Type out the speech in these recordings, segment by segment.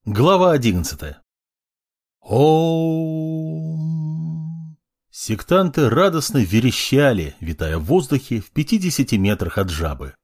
Глава 11. Ом. Сектанты радостно верещали, витая в воздухе в 50 метрах от жабы.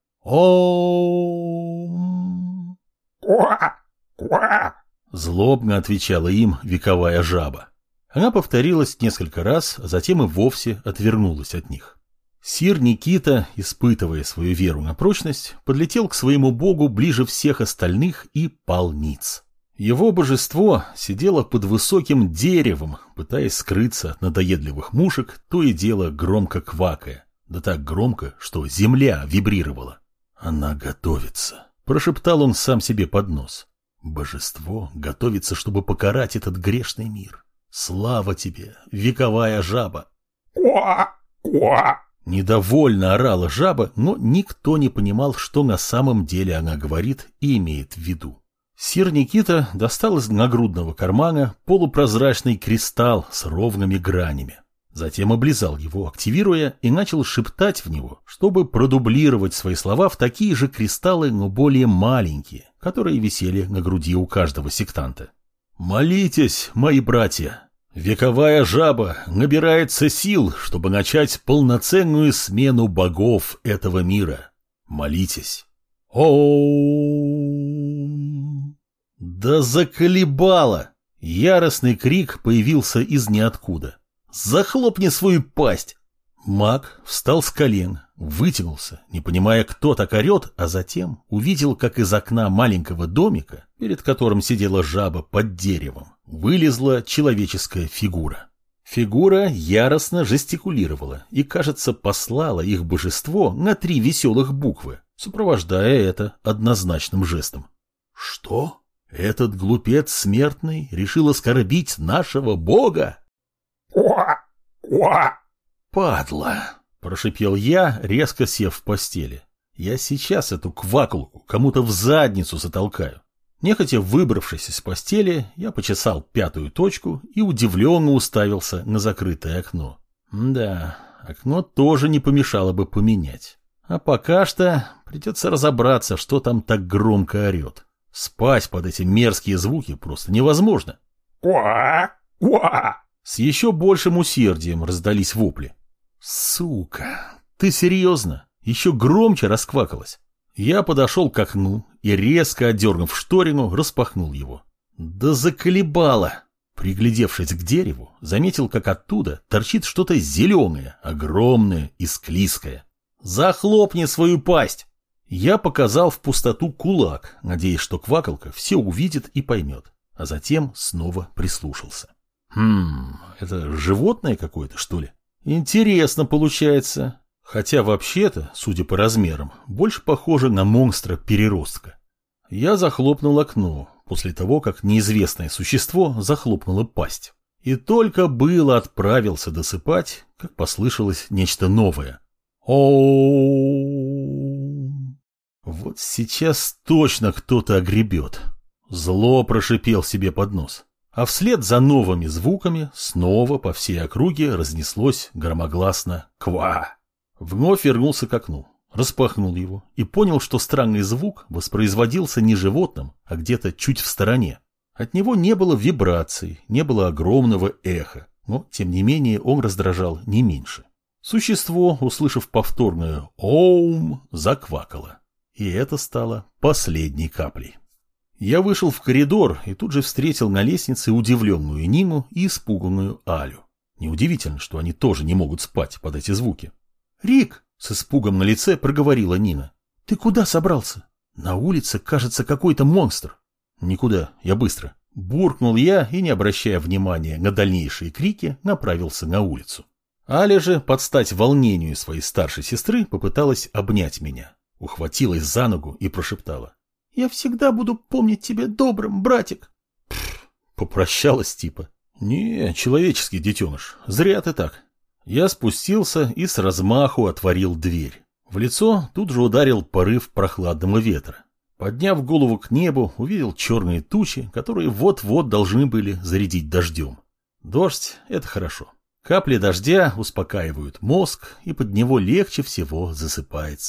Ом. Ква! Ква! Злобно отвечала им вековая жаба. Она повторилась несколько раз, а затем и вовсе отвернулась от них. Сир Никита, испытывая свою веру на прочность, подлетел к своему богу ближе всех остальных и пал ниц. Его божество сидело под высоким деревом, пытаясь скрыться от надоедливых мушек, то и дело громко квакая. Да так громко, что земля вибрировала. «Она готовится», — прошептал он сам себе под нос. «Божество готовится, чтобы покарать этот грешный мир. Слава тебе, вековая жаба!» Ква! Ква! Недовольно орала жаба, но никто не понимал, что на самом деле она говорит и имеет в виду. Сир Никита достал из нагрудного кармана полупрозрачный кристалл с ровными гранями. Затем облизал его, активируя, и начал шептать в него, чтобы продублировать свои слова в такие же кристаллы, но более маленькие, которые висели на груди у каждого сектанта. «Молитесь, мои братья! Вековая жаба набирается сил, чтобы начать полноценную смену богов этого мира. Молитесь!» Оу! Да заколебало! Яростный крик появился из ниоткуда. «Захлопни свою пасть!» Маг встал с колен, вытянулся, не понимая, кто так орет, а затем увидел, как из окна маленького домика, перед которым сидела жаба под деревом, вылезла человеческая фигура. Фигура яростно жестикулировала и, кажется, послала их божество на 3 веселых буквы, сопровождая это однозначным жестом. «Что? Этот глупец смертный решил оскорбить нашего бога?» Ква! Ква! «Падла!» – прошипел я, резко сев в постели. «Я сейчас эту квакалку кому-то в задницу затолкаю». Нехотя выбравшись из постели, я почесал 5-ю точку и удивленно уставился на закрытое окно. Да, окно тоже не помешало бы поменять. А пока что придется разобраться, что там так громко орет. Спать под эти мерзкие звуки просто невозможно. Ква! Ква! С еще большим усердием раздались вопли. «Сука, ты серьезно?» Еще громче расквакалась. Я подошел к окну и, резко отдернув шторину, распахнул его. Да заколебало! Приглядевшись к дереву, заметил, как оттуда торчит что-то зеленое, огромное и склизкое. «Захлопни свою пасть!» Я показал в пустоту кулак, надеясь, что квакалка все увидит и поймет, а затем снова прислушался. Это животное какое-то, что ли? Интересно получается. Хотя вообще-то, судя по размерам, больше похоже на монстра-переростка. Я захлопнул окно после того, как неизвестное существо захлопнуло пасть. И только было отправился досыпать, как послышалось нечто новое. Оу! Вот сейчас точно кто-то огребет. Зло прошипел себе под нос. А вслед за новыми звуками снова по всей округе разнеслось громогласно «Ква!». Вновь вернулся к окну, распахнул его и понял, что странный звук воспроизводился не животным, а где-то чуть в стороне. От него не было вибраций, не было огромного эха, но, тем не менее, он раздражал не меньше. Существо, услышав повторное «Оум», заквакало. И это стало последней каплей. Я вышел в коридор и тут же встретил на лестнице удивленную Нину и испуганную Алю. Неудивительно, что они тоже не могут спать под эти звуки. «Рик!» — с испугом на лице проговорила Нина. «Ты куда собрался? На улице, кажется, какой-то монстр». «Никуда, я быстро». Буркнул я и, не обращая внимания на дальнейшие крики, направился на улицу. Аля же, под стать волнению своей старшей сестры, попыталась обнять меня. Ухватилась за ногу и прошептала. «Я всегда буду помнить тебя добрым, братик». Попрощалась типа. «Не, человеческий детеныш, зря ты так». Я спустился и с размаху отворил дверь. В лицо тут же ударил порыв прохладного ветра. Подняв голову к небу, увидел черные тучи, которые вот-вот должны были зарядить дождем. Дождь — это хорошо. Капли дождя успокаивают мозг, и под него легче всего засыпается.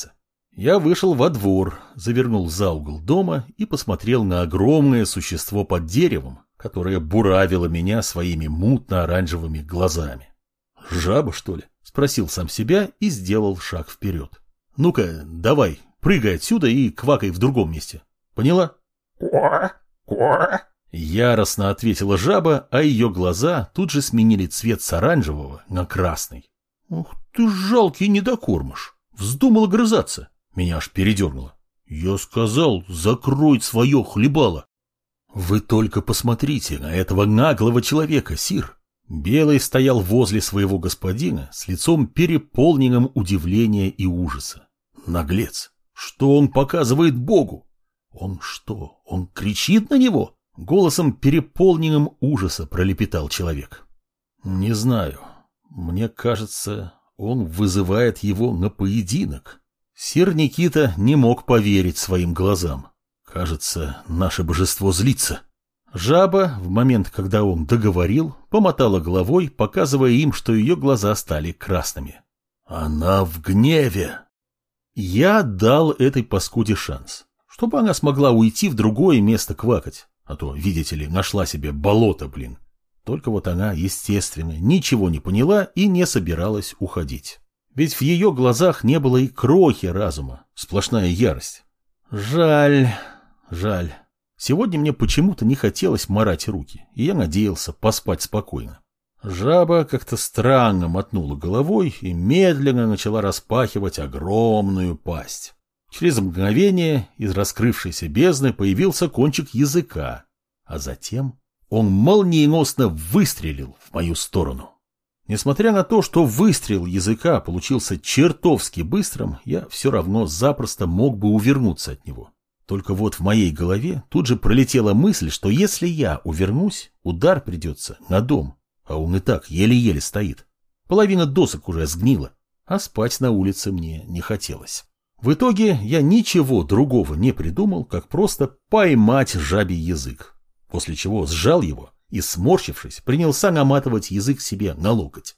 Я вышел во двор, завернул за угол дома и посмотрел на огромное существо под деревом, которое буравило меня своими мутно-оранжевыми глазами. «Жаба, что ли?» — спросил сам себя и сделал шаг вперед. «Ну-ка, давай, прыгай отсюда и квакай в другом месте. Поняла?» Ква, ква. Яростно ответила жаба, а ее глаза тут же сменили цвет с оранжевого на красный. «Ух ты, жалкий недокормыш! Вздумал огрызаться!» Меня аж передернуло. «Я сказал, закрой свое хлебало!» «Вы только посмотрите на этого наглого человека, сир!» Белый стоял возле своего господина с лицом переполненным удивления и ужаса. Наглец! Что он показывает Богу? Он что, он кричит на него? Голосом переполненным ужаса пролепетал человек. Не знаю. Мне кажется, он вызывает его на поединок. Сир Никита не мог поверить своим глазам. Кажется, наше божество злится. Жаба, в момент, когда он договорил, помотала головой, показывая им, что ее глаза стали красными. Она в гневе. Я дал этой паскуде шанс, чтобы она смогла уйти в другое место квакать. А то, видите ли, нашла себе болото, блин. Только вот она, естественно, ничего не поняла и не собиралась уходить. Ведь в ее глазах не было и крохи разума, сплошная ярость. Жаль, жаль. Сегодня мне почему-то не хотелось марать руки, и я надеялся поспать спокойно. Жаба как-то странно мотнула головой и медленно начала распахивать огромную пасть. Через мгновение из раскрывшейся бездны появился кончик языка, а затем он молниеносно выстрелил в мою сторону. Несмотря на то, что выстрел языка получился чертовски быстрым, я все равно запросто мог бы увернуться от него. Только вот в моей голове тут же пролетела мысль, что если я увернусь, удар придется на дом, а он и так еле-еле стоит. Половина досок уже сгнила, а спать на улице мне не хотелось. В итоге я ничего другого не придумал, как просто поймать жабий язык, после чего сжал его и, сморщившись, принялся наматывать язык себе на локоть.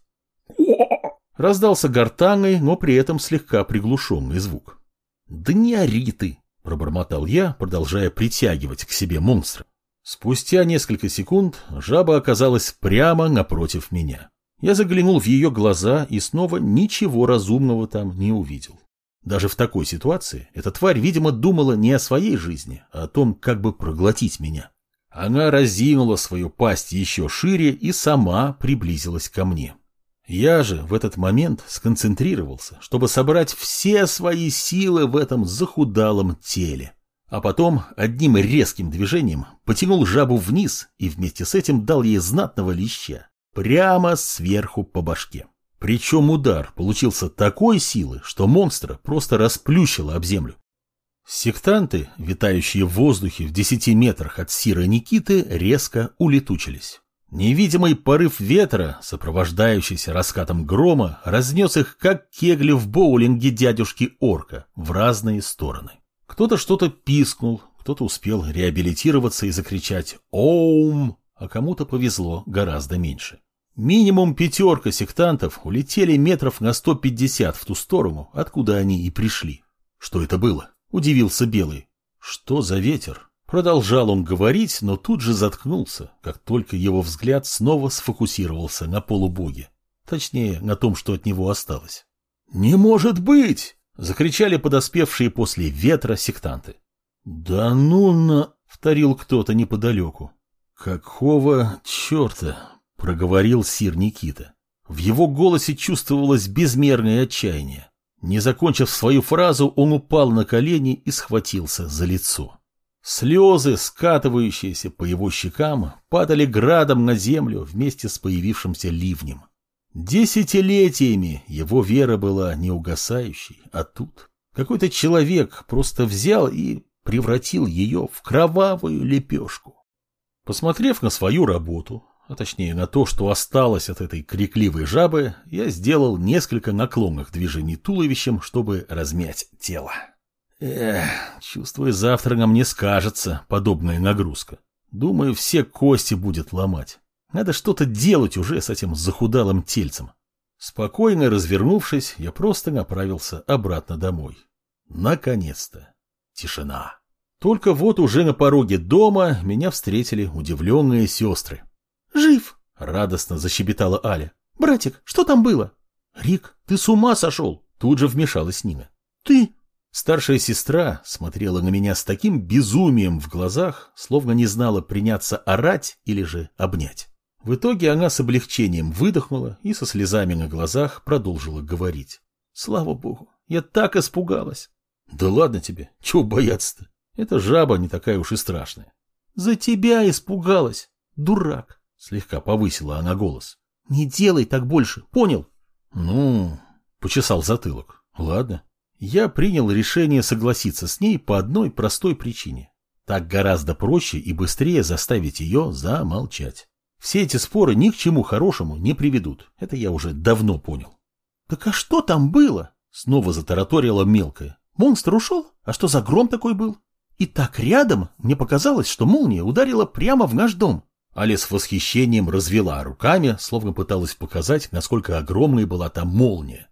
Раздался гортанный, но при этом слегка приглушенный звук. «Да не ори ты!» — пробормотал я, продолжая притягивать к себе монстра. Спустя несколько секунд жаба оказалась прямо напротив меня. Я заглянул в ее глаза и снова ничего разумного там не увидел. Даже в такой ситуации эта тварь, видимо, думала не о своей жизни, а о том, как бы проглотить меня. Она разинула свою пасть еще шире и сама приблизилась ко мне. Я же в этот момент сконцентрировался, чтобы собрать все свои силы в этом захудалом теле. А потом одним резким движением потянул жабу вниз и вместе с этим дал ей знатного леща, прямо сверху по башке. Причем удар получился такой силы, что монстра просто расплющило об землю. Сектанты, витающие в воздухе в 10 метрах от Сира Никиты, резко улетучились. Невидимый порыв ветра, сопровождающийся раскатом грома, разнес их, как кегли в боулинге дядюшки Орка, в разные стороны. Кто-то что-то пискнул, кто-то успел реабилитироваться и закричать «Оум!», а кому-то повезло гораздо меньше. Минимум 5 сектантов улетели метров на 150 в ту сторону, откуда они и пришли. Что это было? Удивился Белый. Что за ветер? Продолжал он говорить, но тут же заткнулся, как только его взгляд снова сфокусировался на полубоге. Точнее, на том, что от него осталось. «Не может быть!» — закричали подоспевшие после ветра сектанты. «Да ну на...» — вторил кто-то неподалеку. «Какого черта?» — проговорил сир Никита. В его голосе чувствовалось безмерное отчаяние. Не закончив свою фразу, он упал на колени и схватился за лицо. Слезы, скатывающиеся по его щекам, падали градом на землю вместе с появившимся ливнем. Десятилетиями его вера была неугасающей, а тут какой-то человек просто взял и превратил ее в кровавую лепешку. Посмотрев на свою работу, а точнее на то, что осталось от этой крикливой жабы, я сделал несколько наклонных движений туловищем, чтобы размять тело. Чувствую, завтра на мне скажется подобная нагрузка. Думаю, все кости будет ломать. Надо что-то делать уже с этим захудалым тельцем. Спокойно развернувшись, я просто направился обратно домой. Наконец-то. Тишина. Только вот уже на пороге дома меня встретили удивленные сестры. «Жив!» — радостно защебетала Аля. «Братик, что там было?» «Рик, ты с ума сошел!» — тут же вмешалась Нина. «Ты...» Старшая сестра смотрела на меня с таким безумием в глазах, словно не знала приняться орать или же обнять. В итоге она с облегчением выдохнула и со слезами на глазах продолжила говорить. «Слава богу, я так испугалась!» «Да ладно тебе, чего бояться-то? Эта жаба не такая уж и страшная». «За тебя испугалась, дурак!» — слегка повысила она голос. «Не делай так больше, понял?» «Ну...» — почесал затылок. «Ладно». Я принял решение согласиться с ней по одной простой причине. Так гораздо проще и быстрее заставить ее замолчать. Все эти споры ни к чему хорошему не приведут. Это я уже давно понял. «Так а что там было?» — снова затараторила мелкая. «Монстр ушел? А что за гром такой был? И так рядом мне показалось, что молния ударила прямо в наш дом». Аля с восхищением развела руками, словно пыталась показать, насколько огромной была там молния.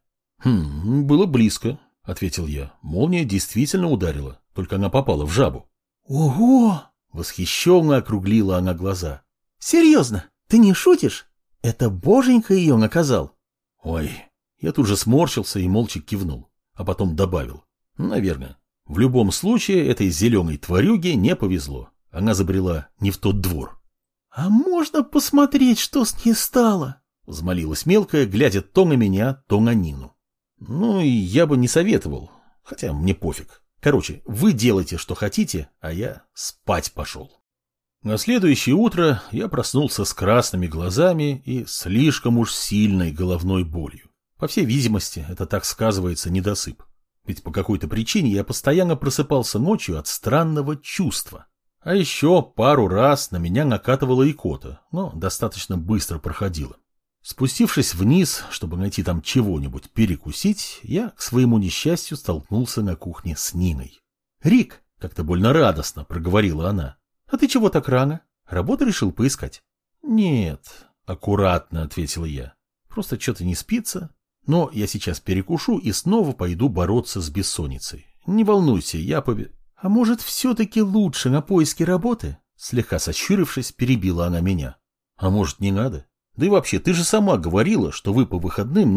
«Было близко», — ответил я. «Молния действительно ударила, только она попала в жабу». «Ого!» — восхищенно округлила она глаза. «Серьезно? Ты не шутишь? Это боженька ее наказал?» «Ой!» Я тут же сморщился и молча кивнул, а потом добавил. «Наверное. В любом случае этой зеленой тварюге не повезло. Она забрела не в тот двор». «А можно посмотреть, что с ней стало?» — взмолилась мелкая, глядя то на меня, то на Нину. «Ну, и я бы не советовал, хотя мне пофиг. Короче, вы делайте, что хотите, а я спать пошел». На следующее утро я проснулся с красными глазами и слишком уж сильной головной болью. По всей видимости, это так сказывается недосып. Ведь по какой-то причине я постоянно просыпался ночью от странного чувства. А еще пару раз на меня накатывала икота, но достаточно быстро проходила. Спустившись вниз, чтобы найти там чего-нибудь перекусить, я, к своему несчастью, столкнулся на кухне с Ниной. «Рик!» — как-то больно радостно проговорила она. «А ты чего так рано? Работу решил поискать?» «Нет», — аккуратно ответил я. «Просто что-то не спится. Но я сейчас перекушу и снова пойду бороться с бессонницей. Не волнуйся, я «А может, все-таки лучше на поиске работы?» Слегка сощурившись, перебила она меня. «А может, не надо? Да и вообще, ты же сама говорила, что вы по выходным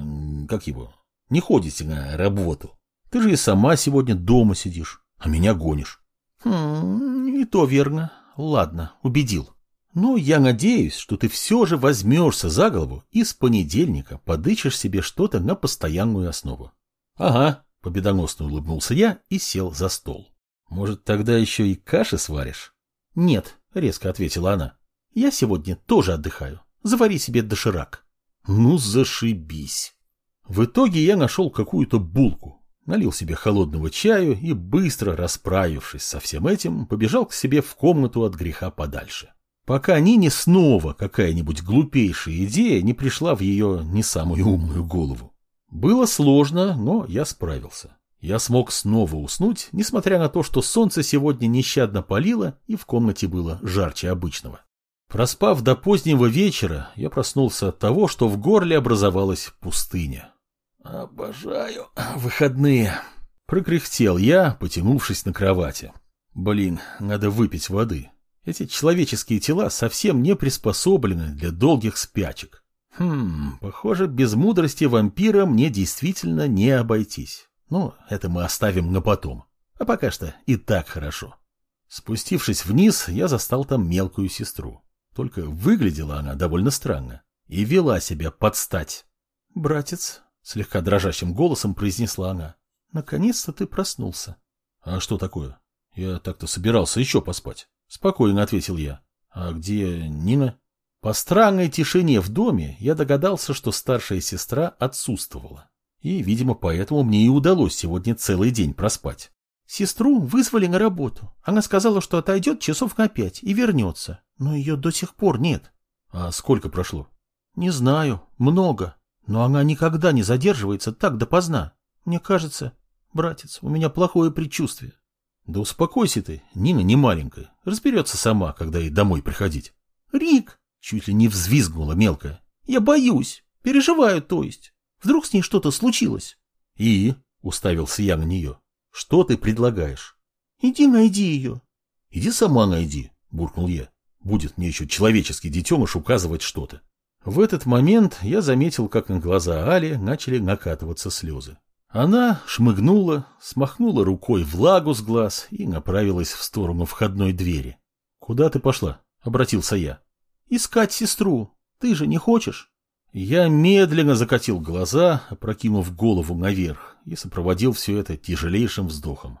не ходите на работу. Ты же и сама сегодня дома сидишь, а меня гонишь». И то верно. Ладно, убедил. Но я надеюсь, что ты все же возьмешься за голову и с понедельника подыщешь себе что-то на постоянную основу». «Ага», — победоносно улыбнулся я и сел за стол. «Может, тогда еще и каши сваришь?» «Нет», — резко ответила она. «Я сегодня тоже отдыхаю. Завари себе доширак». «Ну, зашибись». В итоге я нашел какую-то булку, налил себе холодного чаю и, быстро расправившись со всем этим, побежал к себе в комнату от греха подальше. Пока Нине снова какая-нибудь глупейшая идея не пришла в ее не самую умную голову. Было сложно, но я справился. Я смог снова уснуть, несмотря на то, что солнце сегодня нещадно палило и в комнате было жарче обычного. Проспав до позднего вечера, я проснулся от того, что в горле образовалась пустыня. «Обожаю выходные», — прокряхтел я, потянувшись на кровати. «Блин, надо выпить воды. Эти человеческие тела совсем не приспособлены для долгих спячек. Похоже, без мудрости вампира мне действительно не обойтись. Но это мы оставим на потом. А пока что и так хорошо». Спустившись вниз, я застал там мелкую сестру. Только выглядела она довольно странно и вела себя под стать. «Братец», — слегка дрожащим голосом произнесла она, — «наконец-то ты проснулся». «А что такое? Я так-то собирался еще поспать». Спокойно ответил я. «А где Нина?» По странной тишине в доме я догадался, что старшая сестра отсутствовала. И, видимо, поэтому мне и удалось сегодня целый день проспать. «Сестру вызвали на работу. Она сказала, что отойдет часов на 5 и вернется. Но ее до сих пор нет». «А сколько прошло?» «Не знаю. Много. Но она никогда не задерживается так допоздна. Мне кажется, братец, у меня плохое предчувствие». «Да успокойся ты, Нина не маленькая. Разберется сама, когда ей домой приходить». «Рик!» — чуть ли не взвизгнула мелкая. «Я боюсь. Переживаю, то есть. Вдруг с ней что-то случилось?» «И?» — уставился я на нее. Что ты предлагаешь? Иди найди ее. Иди сама найди, буркнул я. Будет мне еще человеческий детеныш указывать что-то. В этот момент я заметил, как на глаза Али начали накатываться слезы. Она шмыгнула, смахнула рукой влагу с глаз и направилась в сторону входной двери. «Куда ты пошла?» — обратился я. «Искать сестру. Ты же не хочешь?» Я медленно закатил глаза, опрокинув голову наверх, и сопроводил все это тяжелейшим вздохом.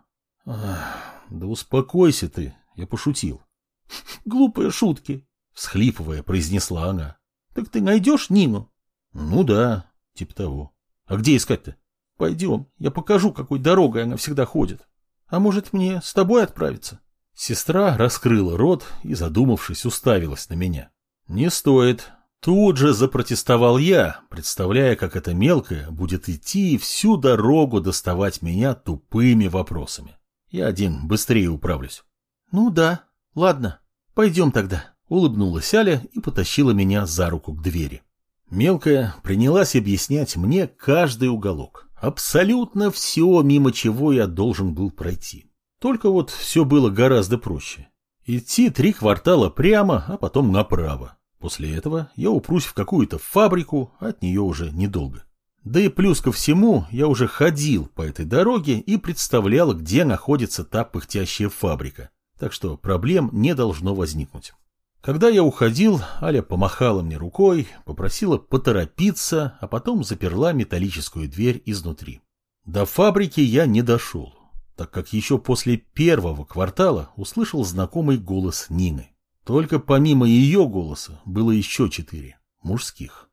«Да успокойся ты, я пошутил». «Глупые шутки», — всхлипывая, произнесла она. «Так ты найдешь Нину?» «Ну да, типа того. А где искать-то?» «Пойдем, я покажу, какой дорогой она всегда ходит. А может, мне с тобой отправиться?» Сестра раскрыла рот и, задумавшись, уставилась на меня. «Не стоит». Тут же запротестовал я, представляя, как эта мелкая будет идти и всю дорогу доставать меня тупыми вопросами. Я один быстрее управлюсь. «Ну да, ладно, пойдем тогда», — улыбнулась Аля и потащила меня за руку к двери. Мелкая принялась объяснять мне каждый уголок. Абсолютно все, мимо чего я должен был пройти. Только вот все было гораздо проще. Идти 3 квартала прямо, а потом направо. После этого я упрусь в какую-то фабрику, от нее уже недолго. Да и плюс ко всему, я уже ходил по этой дороге и представлял, где находится та пыхтящая фабрика. Так что проблем не должно возникнуть. Когда я уходил, Аля помахала мне рукой, попросила поторопиться, а потом заперла металлическую дверь изнутри. До фабрики я не дошел, так как еще после 1-го квартала услышал знакомый голос Нины. Только помимо ее голоса было еще 4 мужских.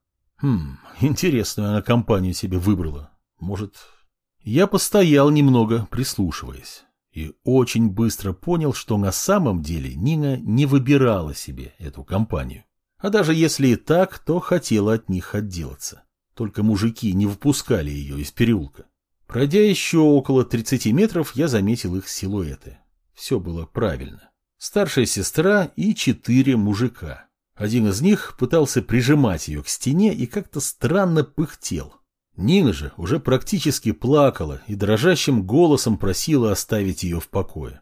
Интересную она компанию себе выбрала. Может, я постоял немного, прислушиваясь. И очень быстро понял, что на самом деле Нина не выбирала себе эту компанию. А даже если и так, то хотела от них отделаться. Только мужики не выпускали ее из переулка. Пройдя еще около 30 метров, я заметил их силуэты. Все было правильно. Старшая сестра и 4 мужика. Один из них пытался прижимать ее к стене и как-то странно пыхтел. Нина же уже практически плакала и дрожащим голосом просила оставить ее в покое.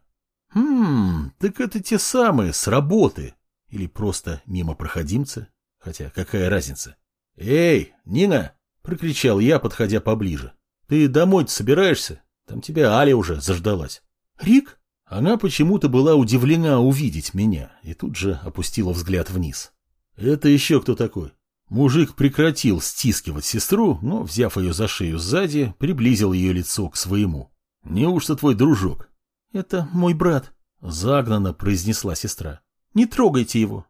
Так это те самые, с работы. Или просто мимо проходимцы? Хотя какая разница? «Эй, Нина!» — прокричал я, подходя поближе. «Ты домой-то собираешься? Там тебя Аля уже заждалась». «Рик?» Она почему-то была удивлена увидеть меня и тут же опустила взгляд вниз. «Это еще кто такой?» Мужик прекратил стискивать сестру, но, взяв ее за шею сзади, приблизил ее лицо к своему. «Неужто твой дружок?» «Это мой брат», — загнанно произнесла сестра. «Не трогайте его».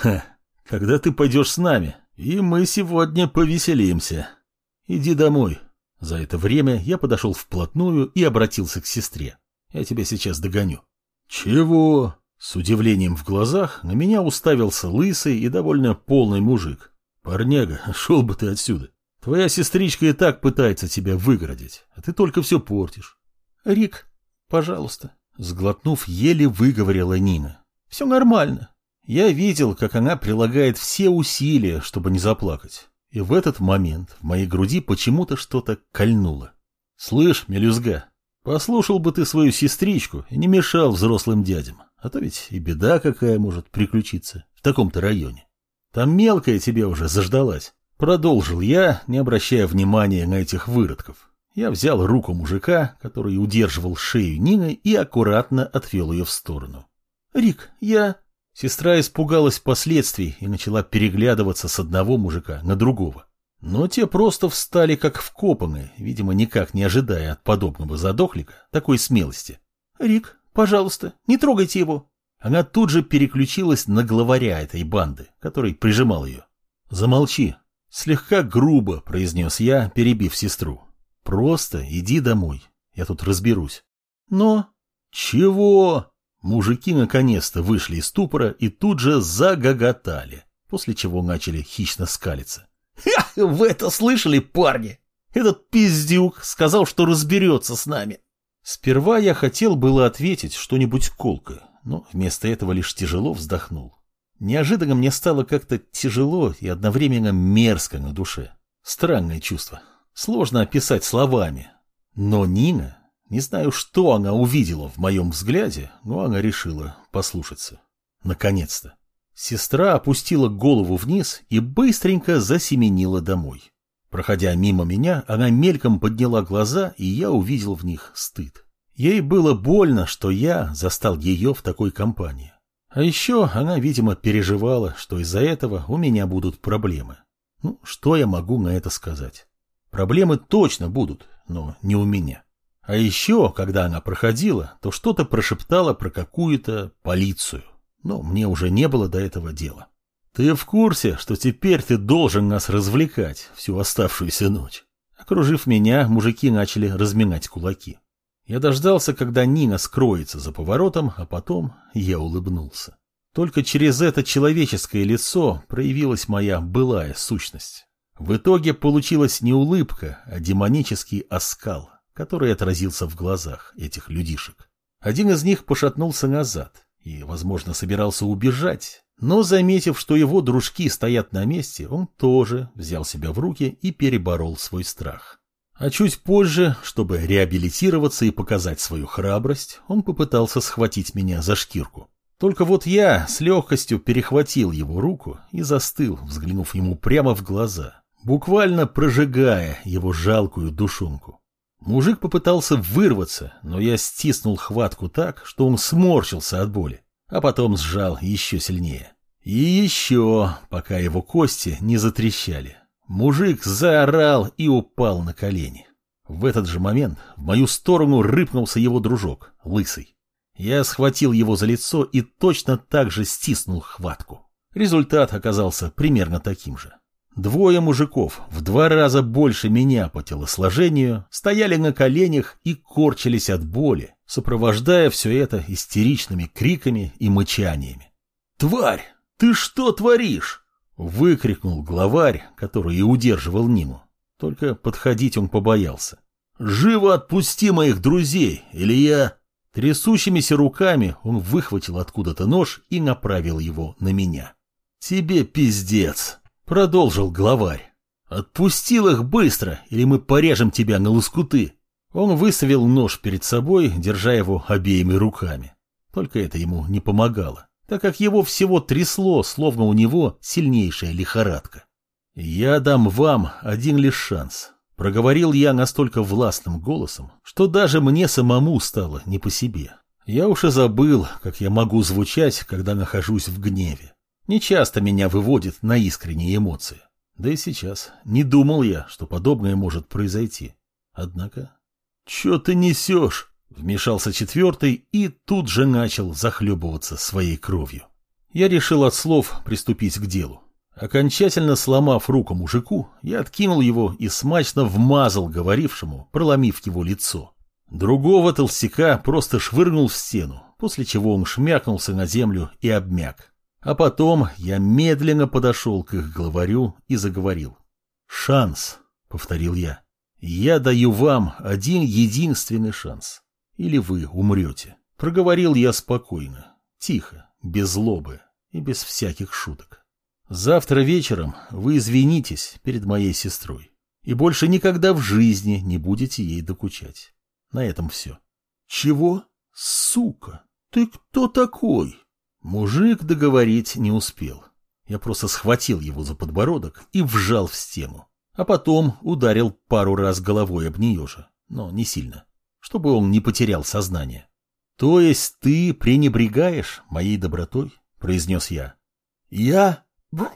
Когда ты пойдешь с нами, и мы сегодня повеселимся. Иди домой». За это время я подошел вплотную и обратился к сестре. «Я тебя сейчас догоню». «Чего?» С удивлением в глазах на меня уставился лысый и довольно полный мужик. «Парняга, шел бы ты отсюда. Твоя сестричка и так пытается тебя выгородить, а ты только все портишь». «Рик, пожалуйста», — сглотнув, еле выговорила Нина. «Все нормально». Я видел, как она прилагает все усилия, чтобы не заплакать. И в этот момент в моей груди почему-то что-то кольнуло. «Слышь, мелюзга, послушал бы ты свою сестричку и не мешал взрослым дядям, а то ведь и беда какая может приключиться в таком-то районе. Там мелкая тебе уже заждалась». Продолжил я, не обращая внимания на этих выродков. Я взял руку мужика, который удерживал шею Нины, и аккуратно отвел ее в сторону. «Рик, я...» Сестра испугалась последствий и начала переглядываться с одного мужика на другого. Но те просто встали как вкопанные, видимо, никак не ожидая от подобного задохлика такой смелости. «Рик, пожалуйста, не трогайте его». Она тут же переключилась на главаря этой банды, который прижимал ее. «Замолчи», — слегка грубо произнес я, перебив сестру. «Просто иди домой, я тут разберусь». «Но...» «Чего?» Мужики наконец-то вышли из ступора и тут же загоготали, после чего начали хищно скалиться. «Вы это слышали, парни? Этот пиздюк сказал, что разберется с нами». Сперва я хотел было ответить что-нибудь колкое, но вместо этого лишь тяжело вздохнул. Неожиданно мне стало как-то тяжело и одновременно мерзко на душе. Странное чувство. Сложно описать словами. Но Нина... Не знаю, что она увидела в моем взгляде, но она решила послушаться. Наконец-то. Сестра опустила голову вниз и быстренько засеменила домой. Проходя мимо меня, она мельком подняла глаза, и я увидел в них стыд. Ей было больно, что я застал ее в такой компании. А еще она, видимо, переживала, что из-за этого у меня будут проблемы. Ну, что я могу на это сказать? Проблемы точно будут, но не у меня. А еще, когда она проходила, то что-то прошептала про какую-то полицию. Но мне уже не было до этого дела. Ты в курсе, что теперь ты должен нас развлекать всю оставшуюся ночь? Окружив меня, мужики начали разминать кулаки. Я дождался, когда Нина скроется за поворотом, а потом я улыбнулся. Только через это человеческое лицо проявилась моя былая сущность. В итоге получилась не улыбка, а демонический оскал, который отразился в глазах этих людишек. Один из них пошатнулся назад и, возможно, собирался убежать, но, заметив, что его дружки стоят на месте, он тоже взял себя в руки и переборол свой страх. А чуть позже, чтобы реабилитироваться и показать свою храбрость, он попытался схватить меня за шкирку. Только вот я с легкостью перехватил его руку и застыл, взглянув ему прямо в глаза, буквально прожигая его жалкую душонку. Мужик попытался вырваться, но я стиснул хватку так, что он сморщился от боли, а потом сжал еще сильнее. И еще, пока его кости не затрещали. Мужик заорал и упал на колени. В этот же момент в мою сторону рыпнулся его дружок, лысый. Я схватил его за лицо и точно так же стиснул хватку. Результат оказался примерно таким же. Двое мужиков, в 2 раза больше меня по телосложению, стояли на коленях и корчились от боли, сопровождая все это истеричными криками и мычаниями. «Тварь, ты что творишь?» — выкрикнул главарь, который и удерживал Нину. Только подходить он побоялся. «Живо отпусти моих друзей, или я...» Трясущимися руками он выхватил откуда-то нож и направил его на меня. «Тебе пиздец!» — продолжил главарь. «Отпустил их быстро, или мы порежем тебя на лоскуты!» Он выставил нож перед собой, держа его обеими руками. Только это ему не помогало, так как его всего трясло, словно у него сильнейшая лихорадка. «Я дам вам один лишь шанс», — проговорил я настолько властным голосом, что даже мне самому стало не по себе. Я уж и забыл, как я могу звучать, когда нахожусь в гневе. Нечасто меня выводит на искренние эмоции. Да и сейчас не думал я, что подобное может произойти. Однако... «Чё ты несешь?» — вмешался 4-й и тут же начал захлебываться своей кровью. Я решил от слов приступить к делу. Окончательно сломав руку мужику, я откинул его и смачно вмазал говорившему, проломив его лицо. Другого толстяка просто швырнул в стену, после чего он шмякнулся на землю и обмяк. А потом я медленно подошел к их главарю и заговорил. «Шанс», — повторил я. «Я даю вам один единственный шанс. Или вы умрете». Проговорил я спокойно, тихо, без злобы и без всяких шуток. «Завтра вечером вы извинитесь перед моей сестрой и больше никогда в жизни не будете ей докучать. На этом все». «Чего? Сука, ты кто такой?» Мужик договорить не успел. Я просто схватил его за подбородок и вжал в стену. А потом ударил пару раз головой об нее же, но не сильно, чтобы он не потерял сознание. «То есть ты пренебрегаешь моей добротой?» — произнес я. «Я?»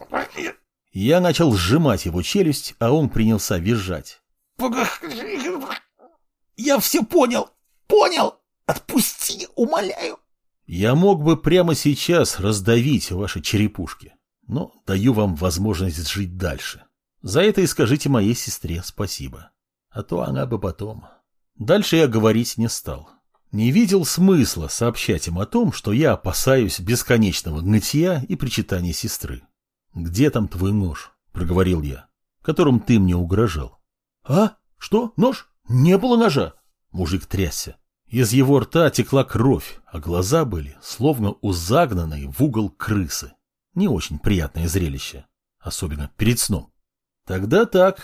Я начал сжимать его челюсть, а он принялся визжать. «Я все понял! Понял! Отпусти, умоляю!» Я мог бы прямо сейчас раздавить ваши черепушки, но даю вам возможность жить дальше. За это и скажите моей сестре спасибо. А то она бы потом... Дальше я говорить не стал. Не видел смысла сообщать им о том, что я опасаюсь бесконечного нытья и причитаний сестры. «Где там твой нож?» — проговорил я, которым ты мне угрожал. «А? Что? Нож? Не было ножа!» Мужик трясся. Из его рта текла кровь, а глаза были словно у загнанной в угол крысы. Не очень приятное зрелище, особенно перед сном. «Тогда так.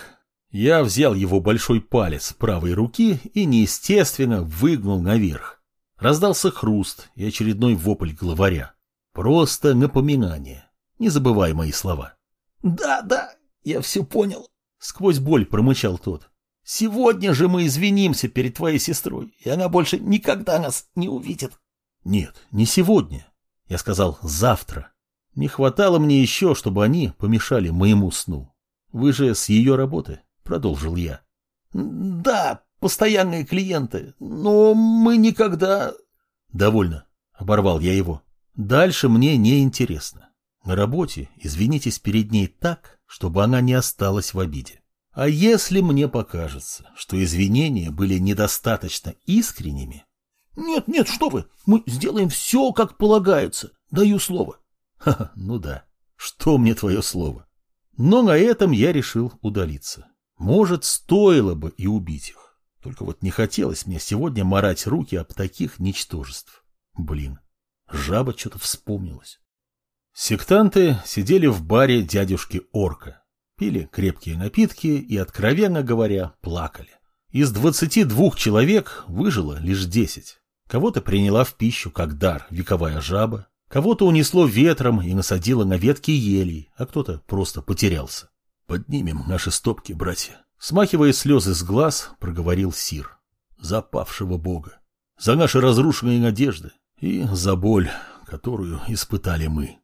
Я взял его большой палец правой руки и неестественно выгнул наверх. Раздался хруст и очередной вопль главаря. Просто напоминание. Не забывай мои слова. Да, я все понял. Сквозь боль промычал тот. Сегодня же мы извинимся перед твоей сестрой, и она больше никогда нас не увидит. Нет, не сегодня. Я сказал завтра. Не хватало мне еще, чтобы они помешали моему сну. Вы же с ее работы, продолжил я. Да, постоянные клиенты, но мы никогда... Довольно, оборвал я его. Дальше мне не интересно. На работе извинитесь перед ней так, чтобы она не осталась в обиде. А если мне покажется, что извинения были недостаточно искренними... Нет, что вы, мы сделаем все, как полагается, даю слово. Ха-ха, ну да, что мне твое слово? Но на этом я решил удалиться. Может, стоило бы и убить их. Только вот не хотелось мне сегодня марать руки об таких ничтожеств. Блин, жаба что-то вспомнилась. Сектанты сидели в баре дядюшки Орка, пили крепкие напитки и, откровенно говоря, плакали. Из 22 человек выжило лишь 10. Кого-то приняла в пищу как дар вековая жаба, кого-то унесло ветром и насадило на ветки елей, а кто-то просто потерялся. «Поднимем наши стопки, братья», — смахивая слезы с глаз, проговорил Сир. «За павшего бога, за наши разрушенные надежды и за боль, которую испытали мы».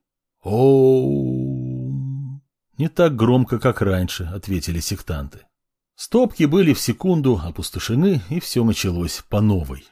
«Оу!» Не так громко, как раньше, ответили сектанты. Стопки были в секунду опустошены, и все началось по новой.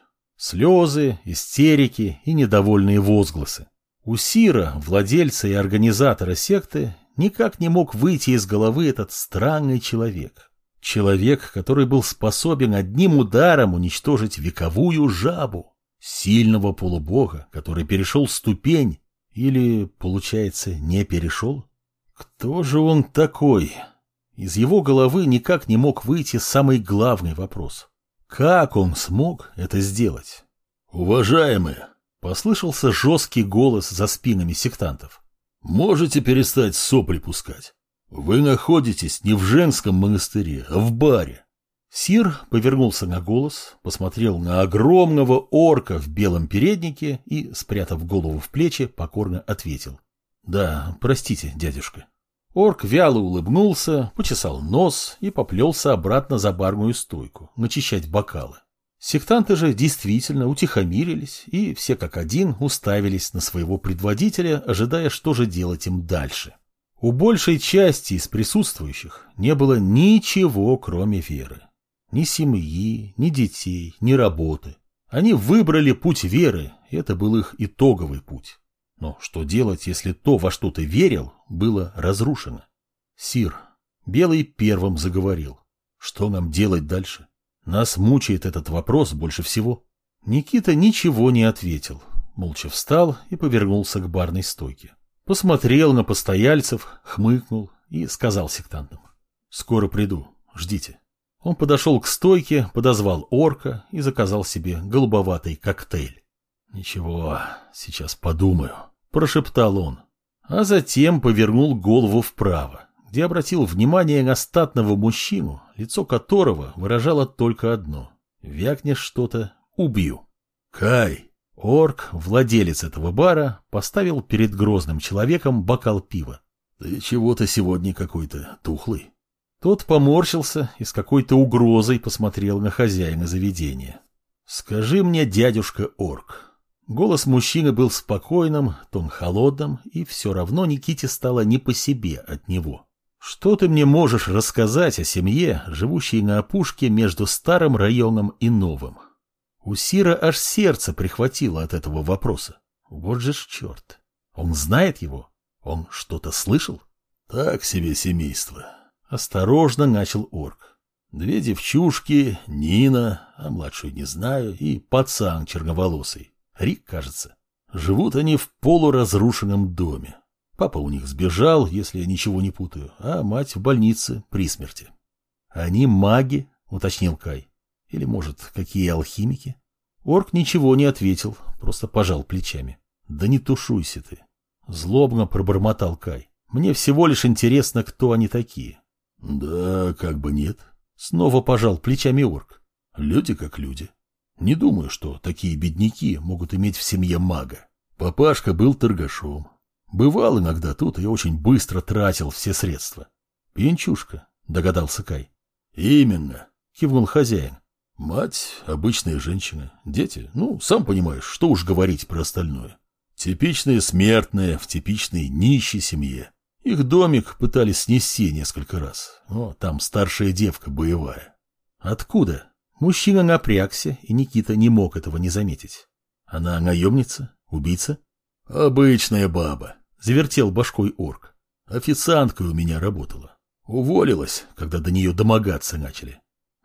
Слезы, истерики и недовольные возгласы. У Сира, владельца и организатора секты, никак не мог выйти из головы этот странный человек. Человек, который был способен одним ударом уничтожить вековую жабу. Сильного полубога, который перешел ступень, или, получается, не перешел? Кто же он такой? Из его головы никак не мог выйти самый главный вопрос. Как он смог это сделать? «Уважаемые!» — послышался жесткий голос за спинами сектантов. «Можете перестать сопли пускать? Вы находитесь не в женском монастыре, а в баре». Сир повернулся на голос, посмотрел на огромного орка в белом переднике и, спрятав голову в плечи, покорно ответил. «Да, простите, дядюшка». Орк вяло улыбнулся, почесал нос и поплелся обратно за барную стойку, начищать бокалы. Сектанты же действительно утихомирились, и все как один уставились на своего предводителя, ожидая, что же делать им дальше. У большей части из присутствующих не было ничего, кроме веры. Ни семьи, ни детей, ни работы. Они выбрали путь веры, и это был их итоговый путь. Но что делать, если то, во что ты верил, было разрушено? Сир, Белый первым заговорил. Что нам делать дальше? Нас мучает этот вопрос больше всего. Никита ничего не ответил. Молча встал и повернулся к барной стойке. Посмотрел на постояльцев, хмыкнул и сказал сектантам. «Скоро приду, ждите». Он подошел к стойке, подозвал орка и заказал себе голубоватый коктейль. «Ничего, сейчас подумаю», — прошептал он. А затем повернул голову вправо, где обратил внимание на статного мужчину, лицо которого выражало только одно. «Вякнешь что-то — убью». «Кай!» Орк, владелец этого бара, поставил перед грозным человеком бокал пива. «Ты чего-то сегодня какой-то тухлый». Тот поморщился и с какой-то угрозой посмотрел на хозяина заведения. «Скажи мне, дядюшка Орк». Голос мужчины был спокойным, тон холодным, и все равно Никите стало не по себе от него. «Что ты мне можешь рассказать о семье, живущей на опушке между старым районом и новым?» У Сира аж сердце прихватило от этого вопроса. Вот же ж черт. Он знает его? Он что-то слышал? «Так себе семейство», — осторожно начал орк. 2 девчушки, Нина, а младшую не знаю, и пацан черноволосый. Рик, кажется. Живут они в полуразрушенном доме. Папа у них сбежал, если я ничего не путаю, а мать в больнице при смерти. «Они маги?» — уточнил Кай. «Или, может, какие алхимики?» Орк ничего не ответил, просто пожал плечами. «Да не тушуйся ты!» Злобно пробормотал Кай. «Мне всего лишь интересно, кто они такие». Да, как бы нет. Снова пожал плечами орк. Люди как люди. Не думаю, что такие бедняки могут иметь в семье мага. Папашка был торгашом. Бывал иногда тут и очень быстро тратил все средства. Пьянчушка, догадался Кай. Именно, кивнул хозяин. Мать – обычная женщина, дети, сам понимаешь, что уж говорить про остальное. Типичные смертные в типичной нищей семье. Их домик пытались снести несколько раз, но там старшая девка боевая. Откуда? Мужчина напрягся, и Никита не мог этого не заметить. Она наемница? Убийца? Обычная баба, завертел башкой орк. Официанткой у меня работала. Уволилась, когда до нее домогаться начали.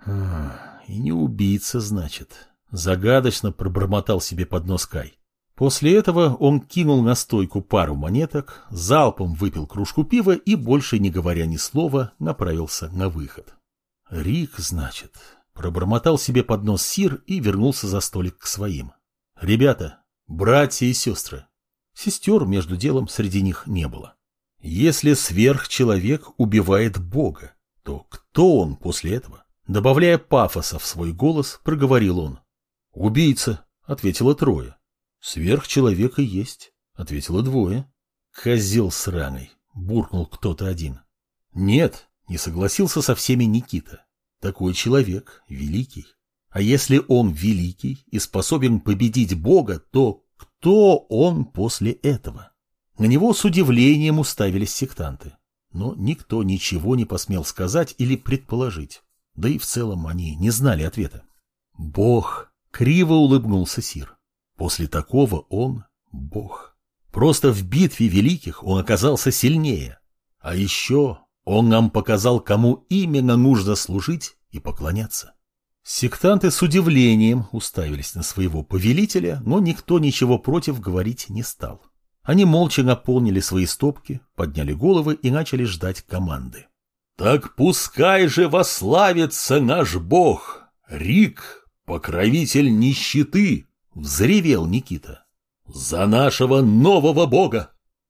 И не убийца, значит. Загадочно пробормотал себе под нос Кай. После этого он кинул на стойку пару монеток, залпом выпил кружку пива и, больше не говоря ни слова, направился на выход. Рик, значит. Пробормотал себе под нос Сир и вернулся за столик к своим. Ребята, братья и сестры. Сестер между делом среди них не было. Если сверхчеловек убивает Бога, то кто он после этого? Добавляя пафоса в свой голос, проговорил он. «Убийца», — ответило трое. «Сверхчеловек и есть», — ответило двое. «Козел сраный», — буркнул кто-то один. «Нет», — не согласился со всеми Никита. «Такой человек великий. А если он великий и способен победить Бога, то кто он после этого?» На него с удивлением уставились сектанты. Но никто ничего не посмел сказать или предположить. Да и в целом они не знали ответа. «Бог!» — криво улыбнулся Сир. «После такого он — Бог. Просто в битве великих он оказался сильнее. А еще он нам показал, кому именно нужно служить и поклоняться». Сектанты с удивлением уставились на своего повелителя, но никто ничего против говорить не стал. Они молча наполнили свои стопки, подняли головы и начали ждать команды. «Так пускай же вославится наш бог, Рик, покровитель нищеты!» — взревел Никита. «За нашего нового бога!»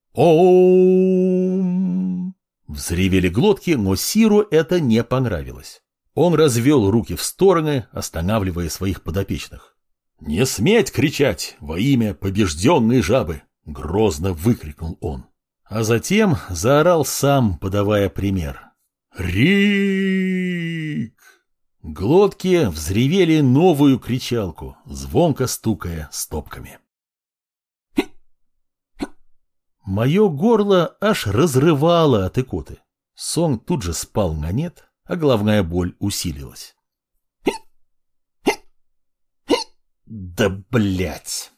«Ом!» Взревели глотки, но Сиру это не понравилось. Он развел руки в стороны, останавливая своих подопечных. «Не сметь кричать во имя побежденной жабы!» — грозно выкрикнул он. А затем заорал сам, подавая пример. «Рик!» Глотки взревели новую кричалку, звонко стукая стопками. Мое горло аж разрывало от икоты. Сон тут же спал на нет, а головная боль усилилась. «Да блять!»